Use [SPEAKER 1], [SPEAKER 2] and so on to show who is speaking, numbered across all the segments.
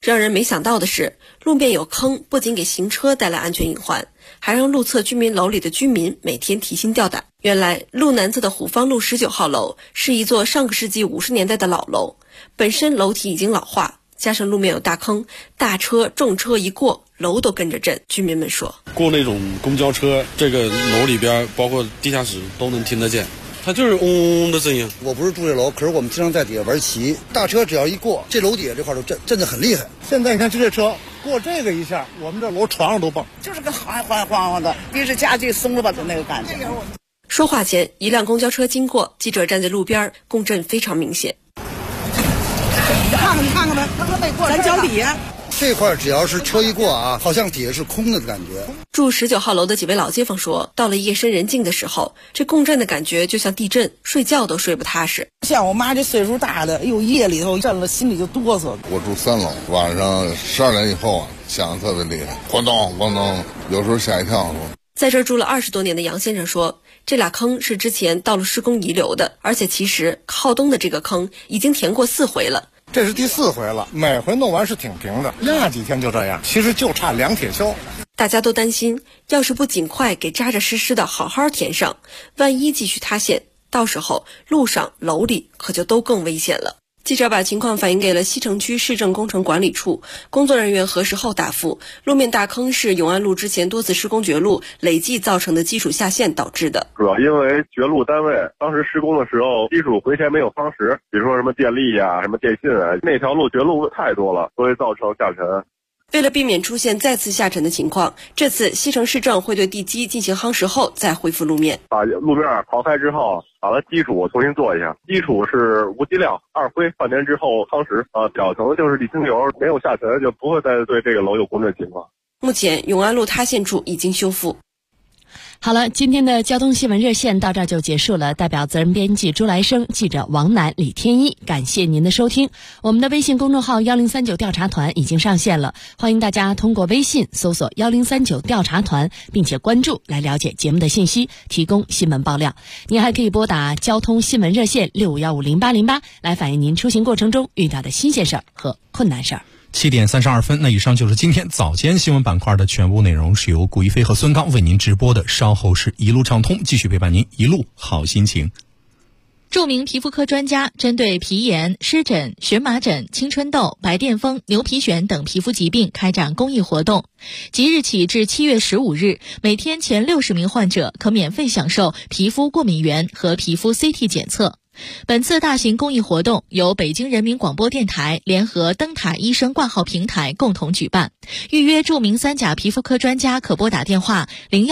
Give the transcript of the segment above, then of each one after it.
[SPEAKER 1] 让人没想到的是，路面有坑不仅给行车带来安全隐患，还让路侧居民楼里的居民每天提心吊胆。原来路南侧的虎坊路19号楼是一座上个世纪50年代的老楼，本身楼体已经老化，加上路面有大坑，大车重车一过，楼都跟着震。居民们说，
[SPEAKER 2] 过那种公交车，这个楼里边包括地下室都能听得见，它就是嗡嗡的声音。
[SPEAKER 3] 我不是住这楼，可是我们经常在底下玩棋，大车只要一过，这楼底下这块都震得很厉害。
[SPEAKER 4] 现在你看这车过这个一下，我们这楼床上都蹦，
[SPEAKER 5] 就是个晃晃晃晃的，比是家具松了吧的那个感觉。
[SPEAKER 1] 说话前，一辆公交车经过，记者站在路边，共振非常明显。
[SPEAKER 5] 你看看呗，咱脚底下
[SPEAKER 3] 这块只要是车一过啊，好像底下是空的感觉。
[SPEAKER 1] 住19号楼的几位老街坊说，到了夜深人静的时候，这共振的感觉就像地震，睡觉都睡不踏实。
[SPEAKER 5] 像我妈这岁数大的，夜里头震了，心里就哆嗦。
[SPEAKER 6] 我住3楼，晚上12点以后响得特别厉害，咣当咣当，有时候吓一跳。
[SPEAKER 1] 在这儿住了20多年的杨先生说，这俩坑是之前道路施工遗留的，而且其实靠东的这个坑已经填过4回了。
[SPEAKER 4] 这是第4回了，每回弄完是挺平的，那几天就这样，其实就差量铁锹。
[SPEAKER 1] 大家都担心，要是不尽快给扎扎实实的好好填上，万一继续塌陷，到时候路上楼里可就都更危险了。记者把情况反映给了西城区市政工程管理处，工作人员核实后答复，路面大坑是永安路之前多次施工决路累计造成的基础下陷导致的。
[SPEAKER 7] 主要因为决路单位当时施工的时候基础回填没有夯实，比如说什么电力啊、什么电信啊，那条路决路太多了，所以造成下沉。
[SPEAKER 1] 为了避免出现再次下沉的情况，这次西城市政会对地基进行夯实后再恢复路面。
[SPEAKER 7] 把路面刨开之后，把它基础重新做一下，基础是无机料2灰，半年之后夯实。表层就是沥青油，没有下沉，就不会再对这个楼有公震情况。
[SPEAKER 1] 目前永安路塌陷处已经修复。
[SPEAKER 8] 好了，今天的交通新闻热线到这儿就结束了。代表责任编辑朱来生、记者王楠、李天一，感谢您的收听。我们的微信公众号1039调查团已经上线了，欢迎大家通过微信搜索1039调查团，并且关注来了解节目的信息，提供新闻爆料。您还可以拨打交通新闻热线65150808来反映您出行过程中遇到的新鲜事儿和困难事儿。
[SPEAKER 9] 7点32分，那以上就是今天早间新闻板块的全部内容，是由古一飞和孙刚为您直播的。稍后是一路畅通，继续陪伴您一路好心情。
[SPEAKER 10] 著名皮肤科专家针对皮炎、湿疹、荨麻疹、青春痘、白癜风、牛皮癣等皮肤疾病开展公益活动。即日起至7月15日，每天前60名患者可免费享受皮肤过敏原和皮肤 CT 检测。本次大型公益活动由北京人民广播电台联合灯塔医生挂号平台共同举办。预约著名3甲皮肤科专家可拨打电话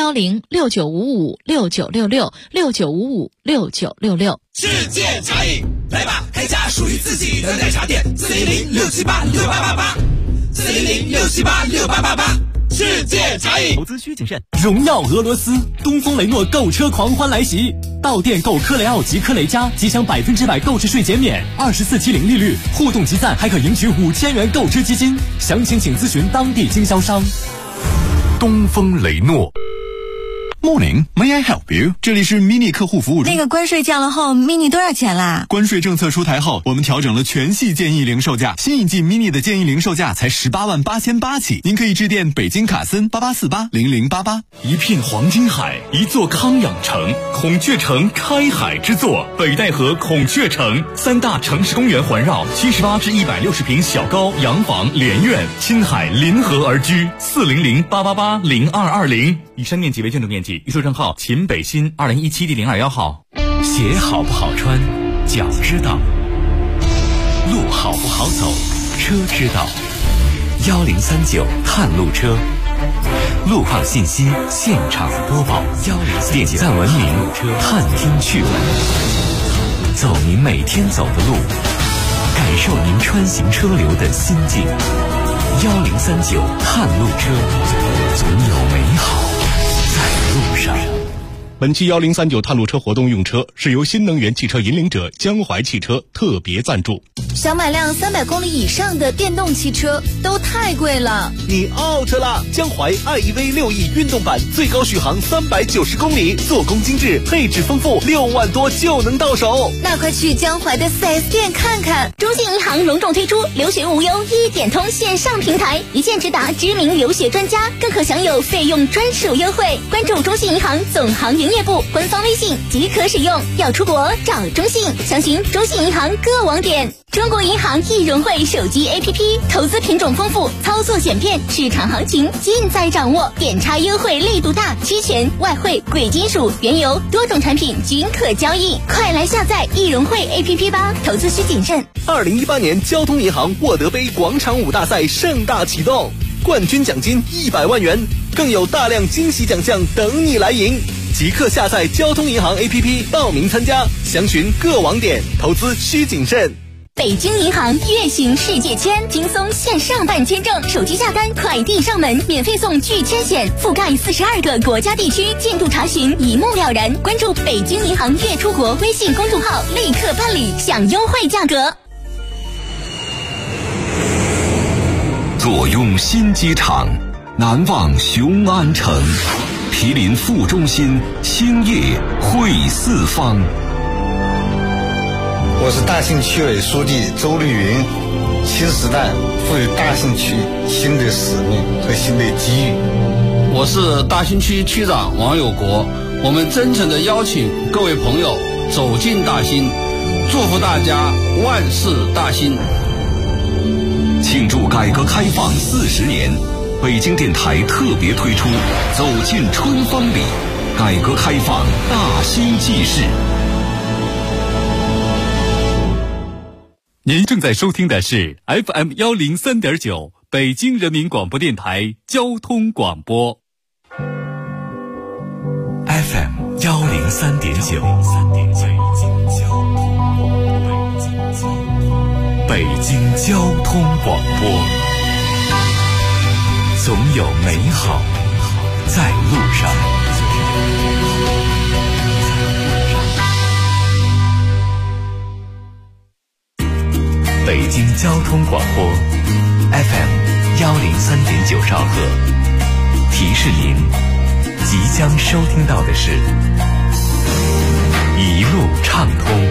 [SPEAKER 10] 0106955696669556966。
[SPEAKER 11] 世界茶饮，来吧，开家属于自己的奶茶店，410-678-6888，410-678-6888。世界茶饮，
[SPEAKER 12] 投资需谨慎。荣耀俄罗斯，东风雷诺购车狂欢来袭！到店购科雷傲及科雷嘉，即享100%购置税减免，24期零利率，互动集赞还可赢取5000元购车基金。详情请咨询当地经销商。
[SPEAKER 13] 东风雷诺。Morning, may I help you？ 这里是 Mini 客户服务中。
[SPEAKER 14] 那个关税降了后 ，Mini 多少钱啦？
[SPEAKER 13] 关税政策出台后，我们调整了全系建议零售价，新一季 Mini 的建议零售价才188800起。您可以致电北京卡森88480088。
[SPEAKER 12] 一片黄金海，一座康养城，孔雀城开海之作，北戴河孔雀城，3大城市公园环绕，78至160平小高洋房连院，亲海临河而居，400-888-0220。以上面积为建筑面积，预售证号秦北新2017第021号。
[SPEAKER 15] 鞋好不好穿，脚知道；路好不好走，车知道。1039探路车，路况信息现场播报。点赞文明，探听趣闻，走您每天走的路，感受您穿行车流的心境。1039探路车，总有美好在路上。
[SPEAKER 16] 本期1039探路车活动用车是由新能源汽车引领者江淮汽车特别赞助。
[SPEAKER 14] 想买辆300公里以上的电动汽车都太贵了，
[SPEAKER 12] 你 out 了！江淮 iEV 6E 运动版最高续航390公里，做工精致，配置丰富，6万多就能到手。
[SPEAKER 14] 那快去江淮的 4S 店看看。
[SPEAKER 17] 中信银行隆重推出留学无忧一点通线上平台，一键直达知名留学专家，更可享有费用专属优惠。关注中信银行总行营业部官方微信即可使用。要出国找中信，详询中信银行各网点。中国银行易融汇手机 APP， 投资品种丰富，操作简便，市场行情尽在掌握，点差优惠力度大，期权、外汇、贵金属、原油多种产品均可交易，快来下载易融汇 APP 吧！投资需谨慎。
[SPEAKER 12] 2018年交通银行沃德杯广场舞大赛盛大启动，冠军奖金100万元，更有大量惊喜奖项等你来赢。即刻下载交通银行 APP 报名参加，详询各网点，投资需谨慎。
[SPEAKER 17] 北京银行月行世界签，轻松线上办签证，手机下单，快递上门，免费送拒签险，覆盖42个国家地区，进度查询一目了然。关注北京银行月出国微信公众号，立刻办理，享优惠价格。
[SPEAKER 15] 坐拥新机场，难忘雄安城，毗邻副中心，兴业汇四方。
[SPEAKER 18] 我是大兴区委书记周绿云。新时代赋予大兴区新的使命和新的机遇。
[SPEAKER 19] 我是大兴区区长王有国。我们真诚地邀请各位朋友走进大兴，祝福大家万事大兴。
[SPEAKER 15] 庆祝改革开放40年，北京电台特别推出走进春风里，改革开放大兴纪事。
[SPEAKER 20] 您正在收听的是 FM 103.9北京人民广播电台交通广播。
[SPEAKER 15] FM 103.9北京交通广播，总有美好在路上。北京交通广播 FM 103.9兆赫，提示您即将收听到的是一路畅通。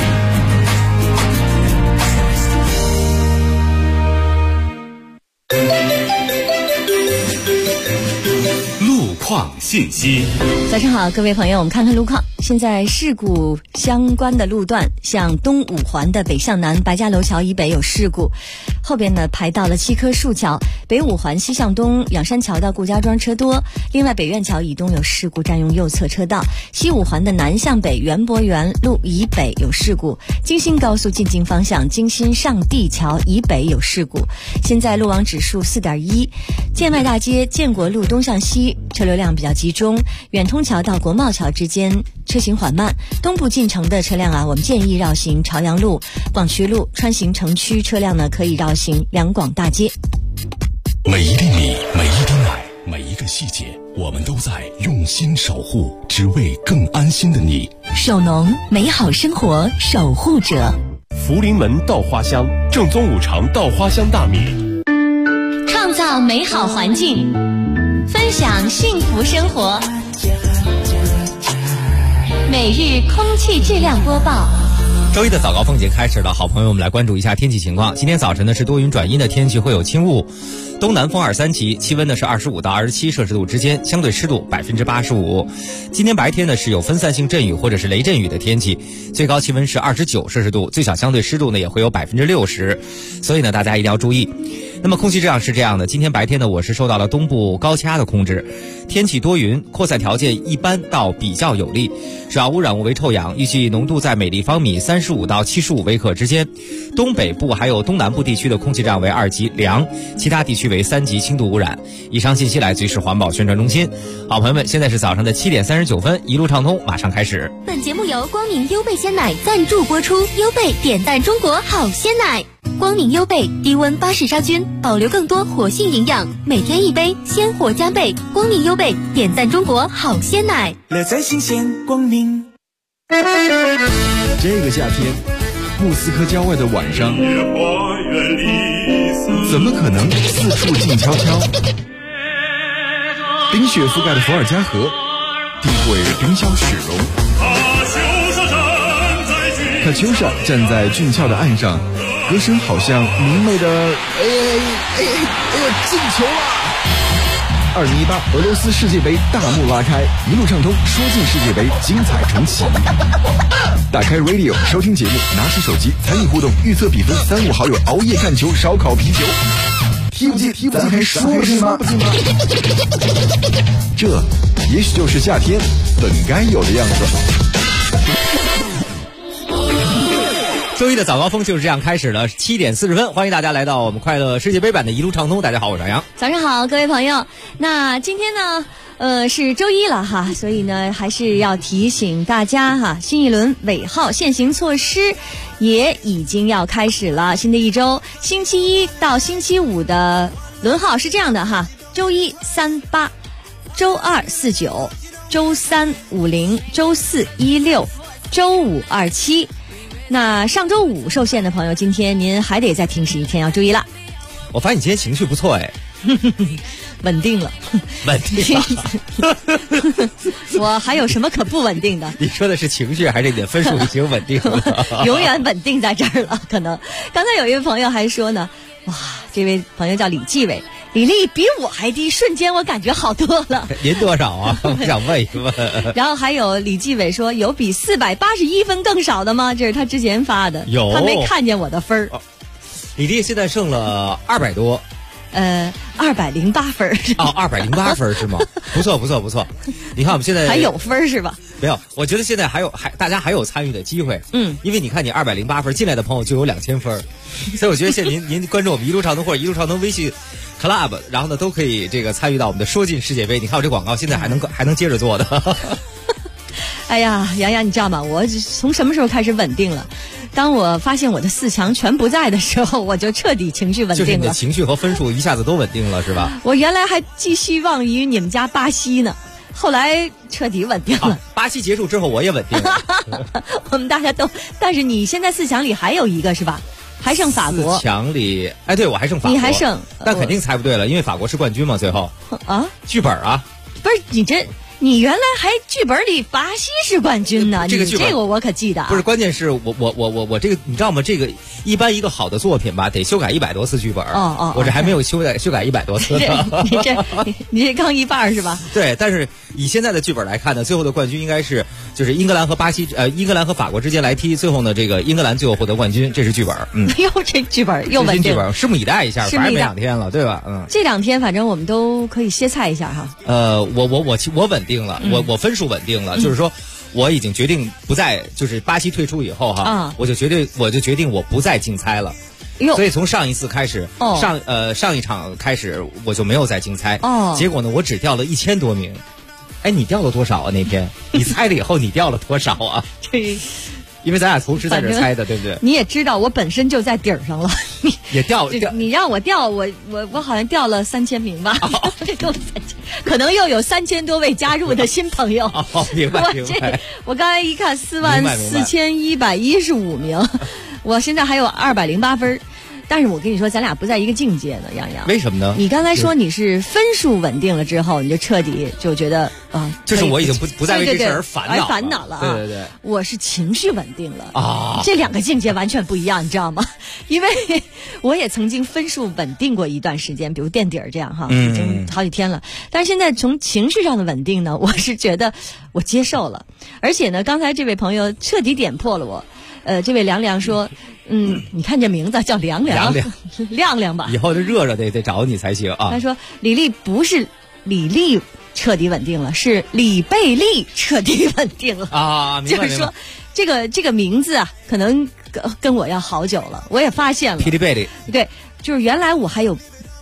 [SPEAKER 15] 路况信息。
[SPEAKER 8] 早上好，各位朋友，我们看看路况。现在事故相关的路段，像东五环的北向南白家楼桥以北有事故，后边呢排到了7棵树桥，北五环西向东仰山桥到顾家庄车多，另外北苑桥以东有事故占用右侧车道，西五环的南向北园博园路以北有事故，京新高速进京方向京新上地桥以北有事故，现在路网指数4.1，建外大街建国路东向西车流量比较集中，远通桥到国贸桥之间车行缓慢，东部进城的车辆我们建议绕行朝阳路、广渠路，穿行城区车辆可以绕行两广大街。
[SPEAKER 16] 每一粒米，每一滴奶，每一个细节，我们都在用心守护，只为更安心的你。
[SPEAKER 17] 首农，美好生活守护者。
[SPEAKER 16] 福临门稻花香，正宗五常稻花香大米，
[SPEAKER 17] 创造美好环境，分享幸福生活。每日空气质量播报。
[SPEAKER 21] 周一的早高峰节开始了，好朋友们来关注一下天气情况。今天早晨呢是多云转阴的天气，会有轻雾，东南风2、3级，气温呢是25到27摄氏度之间，相对湿度85%。今天白天呢是有分散性阵雨或者是雷阵雨的天气，最高气温是29摄氏度，最小相对湿度呢也会有60%，所以呢大家一定要注意。那么空气质量是这样的，今天白天呢我是受到了东部高气压的控制，天气多云，扩散条件一般到比较有利，主要污染物为臭氧，预计浓度在每立方米35到75微克之间，东北部还有东南部地区的空气质量为2级良，其他地区区为3级轻度污染。以上信息来自于市环保宣传中心。好朋友们，现在是早上的7点39分，一路畅通马上开始。
[SPEAKER 17] 本节目由光明优贝鲜奶赞助播出，优贝点赞中国好鲜奶。光明优贝低温巴氏杀菌，保留更多活性营养，每天1杯，鲜活加倍。光明优贝点赞中国好鲜奶，
[SPEAKER 11] 乐在新鲜光明。
[SPEAKER 2] 这个夏天，莫斯科郊外的晚上，怎么可能四处静悄悄？冰雪覆盖的伏尔加河，地会冰消雪融。卡秋莎站在俊俏的岸上，歌声好像明媚的进球了！2018俄罗斯世界杯大幕拉开，一路畅通，说进世界杯，精彩重启。打开 Radio 收听节目，拿起手机参与互动，预测比分，3、5好友熬夜看球，烧烤啤酒。踢不进，咱还说不进吗？这也许就是夏天本该有的样子。
[SPEAKER 21] 周一的早高峰就是这样开始了，7点40分，欢迎大家来到我们快乐世界杯版的一路畅通。大家好，我是杨洋。
[SPEAKER 22] 早上好，各位朋友。那今天呢，是周一了哈，所以呢，还是要提醒大家哈，新一轮尾号限行措施也已经要开始了。新的一周，星期一到星期五的轮号是这样的哈：周一38，周二49，周三50，周四16，周五27。那上周五受限的朋友，今天您还得再停驶1天，要注意了。
[SPEAKER 21] 我发现你今天情绪不错哎，
[SPEAKER 22] 稳定了，
[SPEAKER 21] 稳定了。
[SPEAKER 22] 我还有什么可不稳定的？
[SPEAKER 21] 你说的是情绪还是你的分数已经稳定了？
[SPEAKER 22] 永远稳定在这儿了。可能刚才有一位朋友还说呢，哇，这位朋友叫李继伟，李丽比我还低，瞬间我感觉好多了。
[SPEAKER 21] 您多少啊？我想问一问。
[SPEAKER 22] 然后还有李继伟说，有比481分更少的吗？这是他之前发的，
[SPEAKER 21] 有
[SPEAKER 22] 他没看见我的分儿。
[SPEAKER 21] 李丽现在剩了200多
[SPEAKER 22] ，208分。
[SPEAKER 21] 哦，208分是吗？不错不错不错。你看我们现在
[SPEAKER 22] 还有分是吧？
[SPEAKER 21] 没有，我觉得现在大家还有参与的机会。因为你看你208分进来的朋友就有2000分，所以我觉得现在您关注我们一路畅通或者一路畅通微信 Club， 然后呢都可以这个参与到我们的说进世界杯。你看我这广告现在还能接着做的。
[SPEAKER 22] 哎呀，洋洋，你知道吗？我从什么时候开始稳定了？当我发现我的4强全不在的时候，我就彻底情绪稳定了。
[SPEAKER 21] 就是你的情绪和分数一下子都稳定了，是吧？
[SPEAKER 22] 我原来还寄希望于你们家巴西呢，后来彻底稳定了。
[SPEAKER 21] 巴西结束之后，我也稳定了。
[SPEAKER 22] 我们大家都，但是你现在4强里还有一个是吧？还剩法国。
[SPEAKER 21] 4强里，哎，对，我还剩法国。
[SPEAKER 22] 你还剩，
[SPEAKER 21] 但肯定猜不对了，因为法国是冠军嘛，最后。
[SPEAKER 22] 啊？
[SPEAKER 21] 剧本啊？
[SPEAKER 22] 不是你原来还剧本里巴西是冠军呢，
[SPEAKER 21] 这个剧本
[SPEAKER 22] 这个我可记得。
[SPEAKER 21] 不是，关键是我这个你知道吗？这个一般一个好的作品吧，得修改100多次剧本。我这还没有修改100多次呢。
[SPEAKER 22] 你这刚一半是吧？
[SPEAKER 21] 对，但是以现在的剧本来看呢，最后的冠军应该是就是英格兰和英格兰和法国之间来踢，最后呢这个英格兰最后获得冠军，这是剧本。
[SPEAKER 22] 哟，这剧本又稳定。
[SPEAKER 21] 剧本，拭目以待一下，反正没2天了，对吧？
[SPEAKER 22] 这2天反正我们都可以歇菜一下哈。
[SPEAKER 21] 我稳定了，我分数稳定了，就是说我已经决定不再，就是巴西退出以后哈，我就决定我不再竞猜了。所以从上一次开始，上一场开始我就没有再竞猜。结果呢，我只掉了1000多名。哎，你掉了多少啊？那天你猜了以后，你掉了多少啊？因为咱俩同时在这猜的，对不对？
[SPEAKER 22] 你也知道，我本身就在底儿上了。
[SPEAKER 21] 也掉，
[SPEAKER 22] 你让我掉，我好像掉了3000名吧？这够3000，可能又有3000多位加入的新朋友。
[SPEAKER 21] 明白明白。
[SPEAKER 22] 我刚才一看44115名，我现在还有208分。但是我跟你说，咱俩不在一个境界呢，洋洋。
[SPEAKER 21] 为什么呢？
[SPEAKER 22] 你刚才说你是分数稳定了之后，你就彻底就觉得
[SPEAKER 21] 就是我已经不再为这事而烦
[SPEAKER 22] 恼了啊！
[SPEAKER 21] 对对对，
[SPEAKER 22] 我是情绪稳定了啊！这2个境界完全不一样，你知道吗？因为我也曾经分数稳定过一段时间，比如垫底儿这样哈，已经好几天了。但是现在从情绪上的稳定呢，我是觉得我接受了，而且呢，刚才这位朋友彻底点破了我。这位凉凉说。你看这名字叫凉凉，亮亮吧。
[SPEAKER 21] 以后就热得找你才行啊。
[SPEAKER 22] 他说李丽不是李丽彻底稳定了，是李贝利彻底稳定了
[SPEAKER 21] 啊。
[SPEAKER 22] 就是说这个名字啊，可能跟我要好久了。我也发现了，
[SPEAKER 21] 霹雳贝利。
[SPEAKER 22] 对，就是原来我还有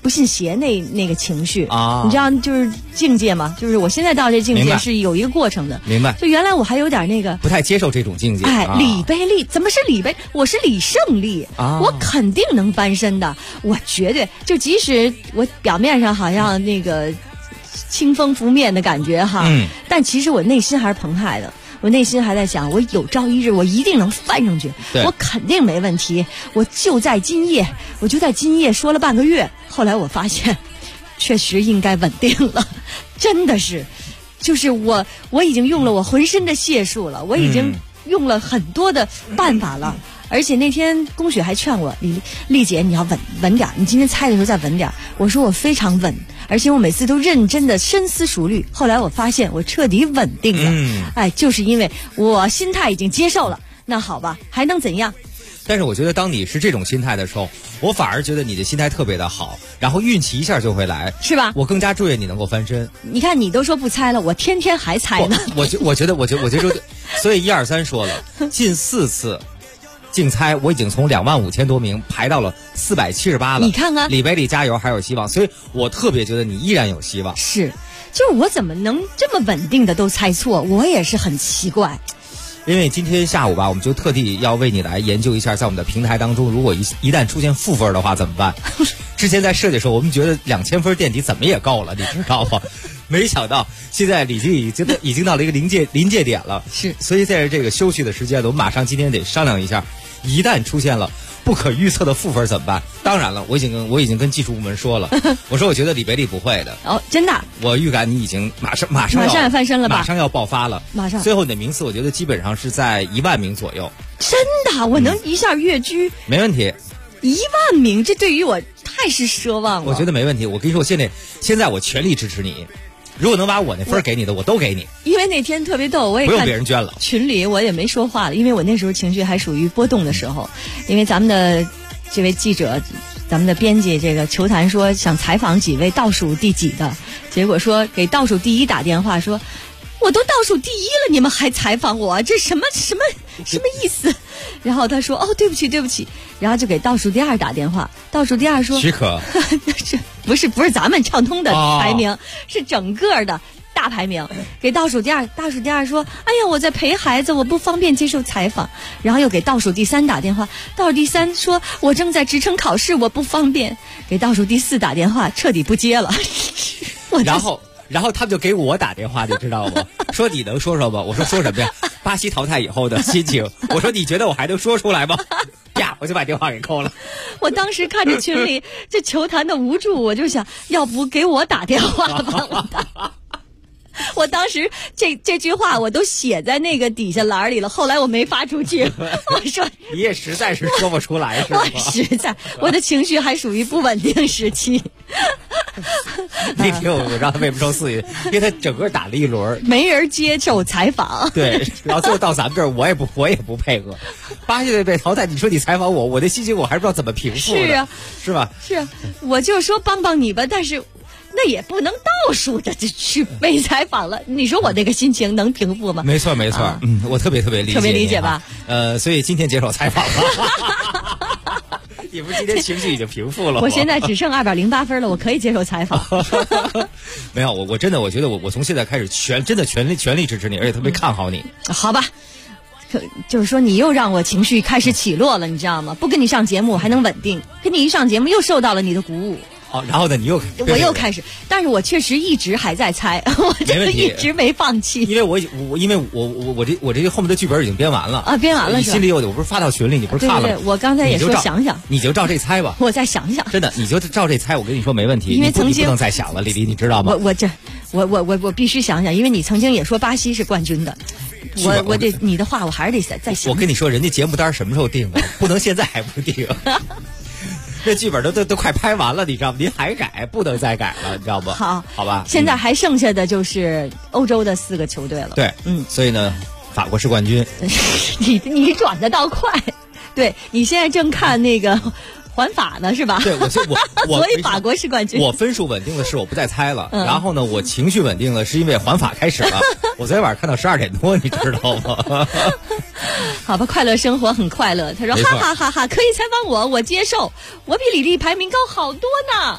[SPEAKER 22] 不信邪那个情绪
[SPEAKER 21] 啊，
[SPEAKER 22] 你知道就是境界嘛，就是我现在到这境界是有一个过程的。
[SPEAKER 21] 明白。
[SPEAKER 22] 就原来我还有点那个
[SPEAKER 21] 不太接受这种境界。
[SPEAKER 22] 哎，李贝利怎么是李贝？我是李胜利啊，我肯定能翻身的，我绝对就即使我表面上好像那个清风拂面的感觉哈，但其实我内心还是澎湃的。我内心还在想，我有朝一日我一定能翻上去，我肯定没问题。我就在今夜说了半个月，后来我发现，确实应该稳定了，真的是，就是我已经用了我浑身的解数了，我已经用了很多的办法了。而且那天龚雪还劝我，丽姐你要稳点，你今天猜的时候再稳点。我说我非常稳，而且我每次都认真的深思熟虑。后来我发现我彻底稳定了，哎，就是因为我心态已经接受了。那好吧，还能怎样？
[SPEAKER 21] 但是我觉得当你是这种心态的时候，我反而觉得你的心态特别的好，然后运气一下就会来，
[SPEAKER 22] 是吧？
[SPEAKER 21] 我更加祝愿你能够翻身。
[SPEAKER 22] 你看你都说不猜了，我天天还猜呢。
[SPEAKER 21] 我觉得，所以1、2、3说了，近4次竞猜我已经从25000多名排到了478了。
[SPEAKER 22] 你看看，
[SPEAKER 21] 李贝利加油，还有希望，所以我特别觉得你依然有希望。
[SPEAKER 22] 是，就是我怎么能这么稳定的都猜错？我也是很奇怪。
[SPEAKER 21] 因为今天下午吧，我们就特地要为你来研究一下，在我们的平台当中，如果一旦出现负分的话怎么办？之前在设计的时候，我们觉得2000分垫底怎么也够了，你知道吗？没想到现在已经到了一个临界点了。
[SPEAKER 22] 是，
[SPEAKER 21] 所以在这个休息的时间呢，我们马上今天得商量一下，一旦出现了不可预测的负分怎么办？当然了，我已经跟技术部门说了，我说我觉得李贝利不会的。
[SPEAKER 22] 哦，真的？
[SPEAKER 21] 我预感你已经马上
[SPEAKER 22] 要翻身了吧？
[SPEAKER 21] 马上要爆发了，
[SPEAKER 22] 马上。
[SPEAKER 21] 最后你的名次，我觉得基本上是在1万名左右。
[SPEAKER 22] 真的？我能一下跃居？
[SPEAKER 21] 没问题。
[SPEAKER 22] 1万名，这对于我太是奢望了。
[SPEAKER 21] 我觉得没问题。我跟你说，现在我全力支持你。如果能把我那分给你的，我都给你。
[SPEAKER 22] 因为那天特别逗，我也
[SPEAKER 21] 不用别人捐了。
[SPEAKER 22] 群里我也没说话了，因为我那时候情绪还属于波动的时候。因为咱们的这位记者，咱们的编辑，这个球坛说想采访几位倒数第几的，结果说给倒数第1打电话说，我都倒数第1了，你们还采访我，这什么意思？然后他说哦，对不起，然后就给倒数第2打电话，倒数第2说
[SPEAKER 21] 许可，
[SPEAKER 22] 不是咱们畅通的排名，是整个的大排名，给倒数第2说，哎呀，我在陪孩子，我不方便接受采访。然后又给倒数第3打电话，倒数第3说，我正在职称考试，我不方便。给倒数第4打电话，彻底不接了。
[SPEAKER 21] 然后他们就给我打电话，你知道吗？说你能说说吗？我说说什么呀？巴西淘汰以后的心情。我说你觉得我还能说出来吗？呀，我就把电话给扣了。
[SPEAKER 22] 我当时看着群里这球坛的无助，我就想，要不给我打电话吧。我当时这句话我都写在那个底下栏里了，后来我没发出去。我说
[SPEAKER 21] 你也实在是说不出来，是吧？
[SPEAKER 22] 我的情绪还属于不稳定时期。
[SPEAKER 21] 那天我让他为什么说4云，因为他整个打了一轮，
[SPEAKER 22] 没人接受采访。
[SPEAKER 21] 对，然后最后到咱们这儿，我也不配合。巴西队被淘汰，你说你采访我的心情我还不知道怎么平复呢。
[SPEAKER 22] 是啊，
[SPEAKER 21] 是吧？
[SPEAKER 22] 是啊，我就说帮你吧，但是那也不能倒数着就去被采访了。你说我这个心情能平复吗？
[SPEAKER 21] 没错，我特别理解，
[SPEAKER 22] 特别理解吧？
[SPEAKER 21] 所以今天接受采访了。你不是今天情绪已经平复了吗？
[SPEAKER 22] 我现在只剩208分了，我可以接受采访。
[SPEAKER 21] 没有，我真的我觉得我从现在开始全力支持你，而且特别看好你。
[SPEAKER 22] 好吧。就是说你又让我情绪开始起落了，你知道吗？不跟你上节目还能稳定，跟你一上节目又受到了你的鼓舞。
[SPEAKER 21] 然后呢，
[SPEAKER 22] 我又开始，但是我确实一直还在猜，我就一直没放弃。
[SPEAKER 21] 因为我这后面的剧本已经编完了
[SPEAKER 22] 啊，编完了。
[SPEAKER 21] 你心里有的，我不是发到群里，你不是看了？
[SPEAKER 22] 对，我刚才也说想想，
[SPEAKER 21] 你就照这猜吧。
[SPEAKER 22] 我再想想，
[SPEAKER 21] 真的，你就照这猜。我跟你说没问题，
[SPEAKER 22] 因为曾经
[SPEAKER 21] 你不能再想了，李丽，你知道吗？
[SPEAKER 22] 我必须想想，因为你曾经也说巴西是冠军的。我这你的话我还是得再想。
[SPEAKER 21] 我跟你说，人家节目单什么时候定的？不能现在还不定。这剧本都快拍完了，你知道吗？您还改，不能再改了，你知道不？好吧。
[SPEAKER 22] 现在还剩下的就是欧洲的4个球队了。
[SPEAKER 21] 对，所以呢，法国是冠军。
[SPEAKER 22] 你转的倒快，对你现在正看那个。环法呢是吧？
[SPEAKER 21] 对，我
[SPEAKER 22] 所以法国是冠军。
[SPEAKER 21] 我分数稳定的是我不再猜了，然后呢，我情绪稳定了是因为环法开始了。我昨天晚上看到12点多，你知道吗？
[SPEAKER 22] 好吧，快乐生活很快乐。他说哈哈哈哈，可以采访我接受，我比李丽排名高好多呢。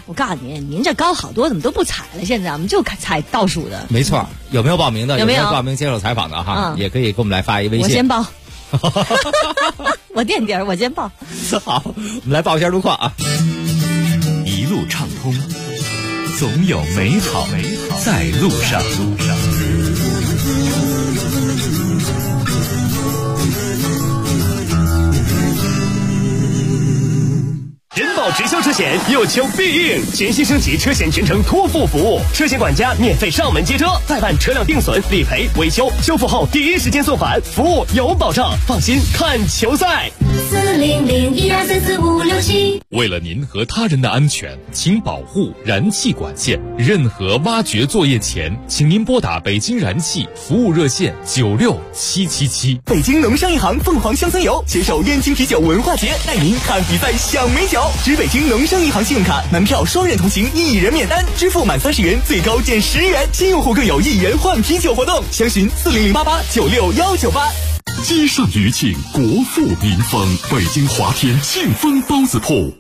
[SPEAKER 22] 我告诉您这高好多怎么都不采了？现在我们就采倒数的。
[SPEAKER 21] 没错，有没有报名的？
[SPEAKER 22] 有没有
[SPEAKER 21] 报名接受采访的哈？也可以给我们来发一微信。
[SPEAKER 22] 我先报。我垫底儿，我先报。
[SPEAKER 21] 好，我们来报一下路况啊。
[SPEAKER 15] 一路畅通，总有美好在路上。
[SPEAKER 3] 人保直销车险有求必应，全新升级车险全程托付服务，车险管家免费上门接车，再办车辆定损、理赔、维修、修复后第一时间送返，服务有保障，放心看球赛。
[SPEAKER 17] 40012344567。
[SPEAKER 15] 为了您和他人的安全，请保护燃气管线。任何挖掘作业前，请您拨打北京燃气服务热线96777。
[SPEAKER 3] 北京农商银行凤凰乡村游携手燕京啤酒文化节，带您看比赛享美酒。持北京农商银行信用卡门票双人同行，1人免单，支付满30元最高减10元，新用户更有1元换啤酒活动。详询40088961998。
[SPEAKER 16] 街上余庆，国富民丰，北京华天庆丰包子铺。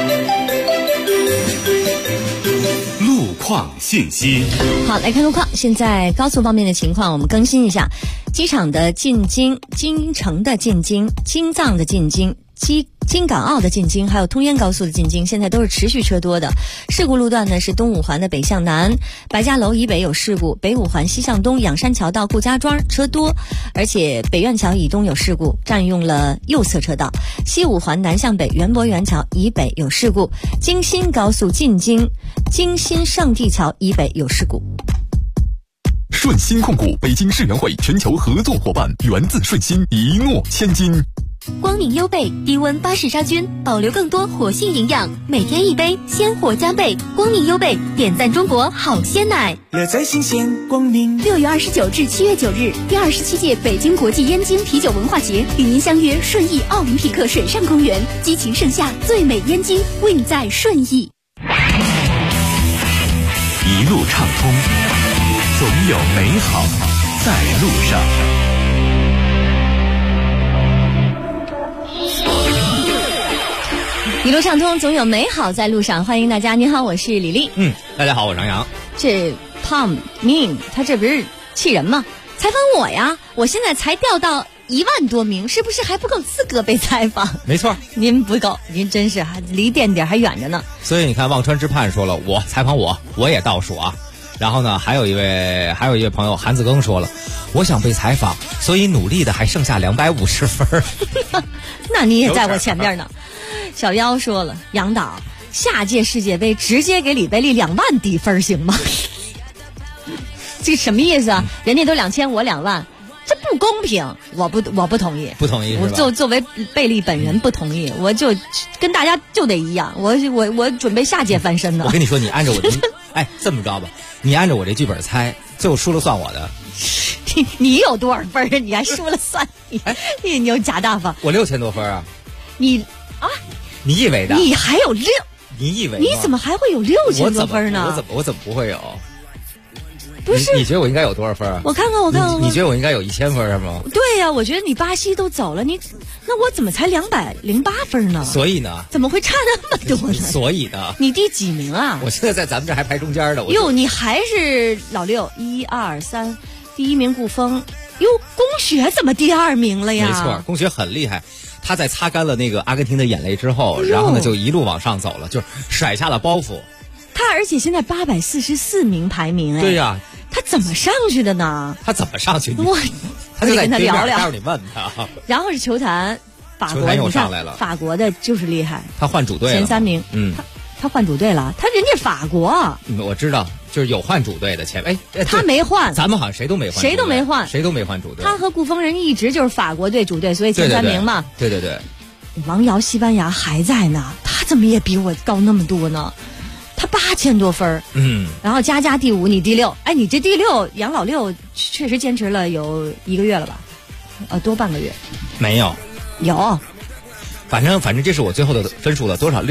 [SPEAKER 15] 路况信息。
[SPEAKER 22] 好，来看路况。现在高速方面的情况我们更新一下：机场的进京、京城的进京、京藏的进京、京港澳的进京，还有通燕高速的进京，现在都是持续车多的。事故路段呢是东五环的北向南，白家楼以北有事故，北五环西向东仰山桥到顾家庄车多，而且北苑桥以东有事故，占用了右侧车道。西五环南向北园博园桥以北有事故，京新高速进京，京新上地桥以北有事故。
[SPEAKER 16] 顺鑫控股北京世园会全球合作伙伴，源自顺鑫，一诺千金。
[SPEAKER 17] 光明优贝低温巴氏杀菌，保留更多活性营养，每天一杯，鲜活加倍。光明优贝点赞中国好鲜奶，
[SPEAKER 3] 乐在新鲜。光明
[SPEAKER 17] 6月29至7月9日，第27届北京国际燕京啤酒文化节与您相约顺义奥林匹克水上公园，激情盛夏，最美燕京韵在顺义。
[SPEAKER 15] 一路畅通，总有美好在路上。
[SPEAKER 22] 一路畅通，总有美好在路上。欢迎大家，你好，我是李丽。
[SPEAKER 21] 大家好，我是杨洋。
[SPEAKER 22] 这 Tom Min 他这不是气人吗？采访我呀，我现在才调到1万多名，是不是还不够资格被采访？
[SPEAKER 21] 没错，
[SPEAKER 22] 您不够，您真是还离垫底还远着呢。
[SPEAKER 21] 所以你看，忘川之畔说了，我采访我也倒数啊。然后呢，还有一位朋友韩子庚说了，我想被采访，所以努力的还剩下250分。
[SPEAKER 22] 那你也在我前面呢。小妖说了，杨导，下届世界杯直接给李贝利2万低分行吗？这什么意思啊？人家都2000，我2万，这不公平！我不同意，
[SPEAKER 21] 不同意是吧？
[SPEAKER 22] 我作为贝利本人不同意，我就跟大家就得一样，我准备下届翻身呢。
[SPEAKER 21] 我跟你说，你按照我的，这么着吧，你按照我这剧本猜，最后输了算我的。
[SPEAKER 22] 你有多少分啊？你还输了算你有假大方。
[SPEAKER 21] 我6000多分啊！
[SPEAKER 22] 你
[SPEAKER 21] 以为的？
[SPEAKER 22] 你还有6？
[SPEAKER 21] 你以为？
[SPEAKER 22] 你怎么还会有6000多分呢？
[SPEAKER 21] 我怎么不会有？
[SPEAKER 22] 不是，
[SPEAKER 21] 你觉得我应该有多少分啊？
[SPEAKER 22] 我看看，
[SPEAKER 21] 你觉得我应该有1000分是吗？
[SPEAKER 22] 对呀，我觉得你巴西都走了，那我怎么才208分呢？
[SPEAKER 21] 所以呢？
[SPEAKER 22] 怎么会差那么多呢？
[SPEAKER 21] 所以呢？
[SPEAKER 22] 你第几名啊？
[SPEAKER 21] 我现在在咱们这还排中间的。
[SPEAKER 22] 哟，你还是老6，1、2、3，第1名顾峰。哟，龚雪怎么第2名了呀？
[SPEAKER 21] 没错，龚雪很厉害。他在擦干了那个阿根廷的眼泪之后，然后呢就一路往上走了，就甩下了包袱。
[SPEAKER 22] 他而且现在844名排名，
[SPEAKER 21] 对呀，
[SPEAKER 22] 他怎么上去的呢？
[SPEAKER 21] 他怎么上去的？
[SPEAKER 22] 他就跟他聊聊，
[SPEAKER 21] 待会儿你问他。
[SPEAKER 22] 然后是球坛，法国
[SPEAKER 21] 又上来了，
[SPEAKER 22] 法国的就是厉害，
[SPEAKER 21] 他换主队了，
[SPEAKER 22] 前3名，他换主队了，人家法国，
[SPEAKER 21] 我知道，就是有换主队的
[SPEAKER 22] 他没换，
[SPEAKER 21] 咱们好像谁都没换，谁都没换主队。
[SPEAKER 22] 他和顾峰人一直就是法国队主队，所以前3名嘛。
[SPEAKER 21] 对对对。
[SPEAKER 22] 王瑶西班牙还在呢，他怎么也比我高那么多呢？他8000多分，然后佳佳第5，你第6，你这第6，杨老6确实坚持了有1个月了吧？多半个月。
[SPEAKER 21] 没有。
[SPEAKER 22] 有。
[SPEAKER 21] 反正这是我最后的分数了，多少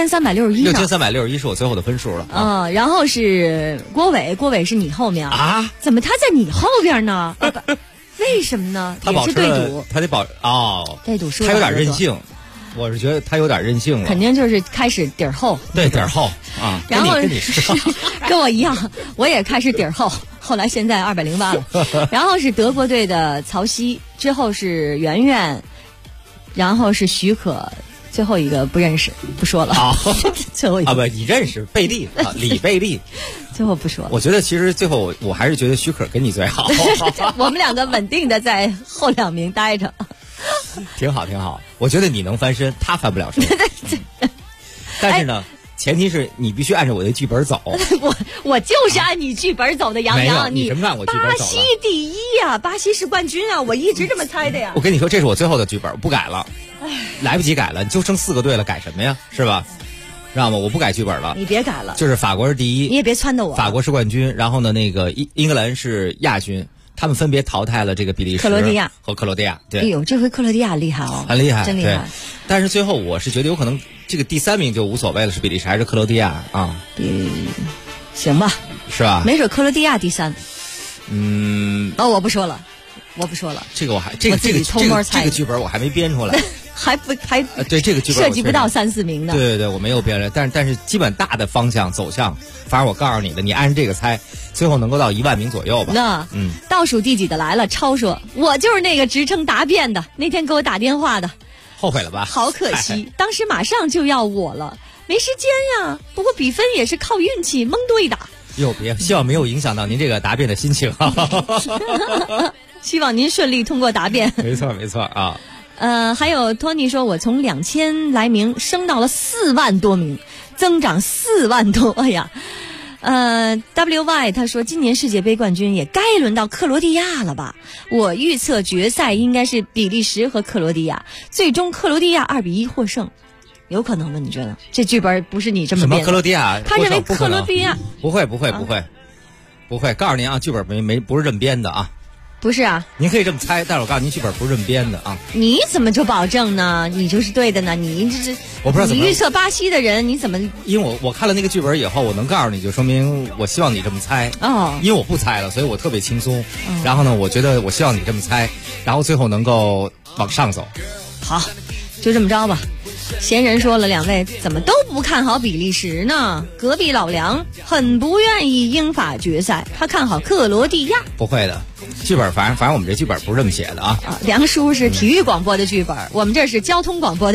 [SPEAKER 21] ？6361是我最后的分数了。
[SPEAKER 22] 然后是郭伟是你后面
[SPEAKER 21] 啊？
[SPEAKER 22] 怎么他在你后边呢？为什么呢？
[SPEAKER 21] 他
[SPEAKER 22] 也是对赌，
[SPEAKER 21] 他得保对赌输，
[SPEAKER 22] 他
[SPEAKER 21] 有点任性。 我是觉得他有点任性了，
[SPEAKER 22] 肯定就是开始底儿厚。
[SPEAKER 21] 对，底儿厚啊。
[SPEAKER 22] 然后
[SPEAKER 21] 跟你说
[SPEAKER 22] 跟我一样，我也开始底儿厚，后来现在208了。然后是德国队的曹曦，之后是圆圆，然后是许可。最后一个不认识，不说了。
[SPEAKER 21] 好，
[SPEAKER 22] 最后一个
[SPEAKER 21] 不，你认识贝利啊，李贝利。
[SPEAKER 22] 最后不说了。
[SPEAKER 21] 我觉得其实最后我还是觉得许可跟你最好。
[SPEAKER 22] 我们两个稳定的在后2名待着，
[SPEAKER 21] 挺好挺好。我觉得你能翻身，他翻不了身。但是呢，前提是你必须按照我的剧本走。
[SPEAKER 22] 我就是按你剧本走的，杨洋。
[SPEAKER 21] 你什么按我剧本走了？
[SPEAKER 22] 巴西第一呀，巴西是冠军啊，我一直这么猜的呀。
[SPEAKER 21] 我跟你说，这是我最后的剧本，不改了。来不及改了，就剩4个队了，改什么呀？是吧？知道吗？我不改剧本了。
[SPEAKER 22] 你别改了。
[SPEAKER 21] 就是法国是第一，
[SPEAKER 22] 你也别撺掇我。
[SPEAKER 21] 法国是冠军，然后呢，那个英格兰是亚军，他们分别淘汰了这个比利时、
[SPEAKER 22] 克罗地亚
[SPEAKER 21] 和克罗地亚。对，
[SPEAKER 22] 哎呦，这回克罗地亚厉害哦，
[SPEAKER 21] 很厉害，
[SPEAKER 22] 真厉害。
[SPEAKER 21] 但是最后我是觉得有可能这个第3名就无所谓了，是比利时还是克罗地亚啊？
[SPEAKER 22] 行吧，
[SPEAKER 21] 是吧？
[SPEAKER 22] 没准克罗地亚第3。我不说了。
[SPEAKER 21] 这个我还这个剧本我还没编出来，
[SPEAKER 22] 还
[SPEAKER 21] 对这个剧本
[SPEAKER 22] 涉及不到3、4名的。
[SPEAKER 21] 对，我没有编来，但是基本大的方向走向，反正我告诉你的，你按这个猜，最后能够到1万名左右吧。
[SPEAKER 22] 那倒数第几的来了？超说，我就是那个职称答辩的，那天给我打电话的，
[SPEAKER 21] 后悔了吧？
[SPEAKER 22] 好可惜，当时马上就要我了，没时间呀。不过比分也是靠运气，蒙多一打。
[SPEAKER 21] 别，希望没有影响到您这个答辩的心情。
[SPEAKER 22] 希望您顺利通过答辩。
[SPEAKER 21] 没错啊。
[SPEAKER 22] 还有托尼说，我从2000来名升到了4万多名，增长4万多。哎呀，WY 他说，今年世界杯冠军也该轮到克罗地亚了吧？我预测决赛应该是比利时和克罗地亚，最终克罗地亚2-1获胜。有可能吗？你觉得这剧本不是你这么编的？
[SPEAKER 21] 什么克罗地亚？
[SPEAKER 22] 他认为克罗地亚
[SPEAKER 21] 不会，告诉您啊，剧本不是这么编的啊。
[SPEAKER 22] 不是啊，
[SPEAKER 21] 您可以这么猜，但是我告诉您，剧本不是这么编的啊。
[SPEAKER 22] 你怎么就保证呢？你就是对的呢？你这是
[SPEAKER 21] 我不知道怎么
[SPEAKER 22] 你预测巴西的人，你怎么？
[SPEAKER 21] 因为我看了那个剧本以后，我能告诉你，就说明我希望你这么猜
[SPEAKER 22] 哦。
[SPEAKER 21] 因为我不猜了，所以我特别轻松。然后呢，我觉得我希望你这么猜，然后最后能够往上走。
[SPEAKER 22] 好，就这么着吧。闲人说了，两位怎么都不看好比利时呢？隔壁老梁很不愿意英法决赛，他看好克罗地亚。
[SPEAKER 21] 不会的，剧本反正我们这剧本不是这么写的啊。
[SPEAKER 22] 梁叔是体育广播的剧本，我们这是交通广播的。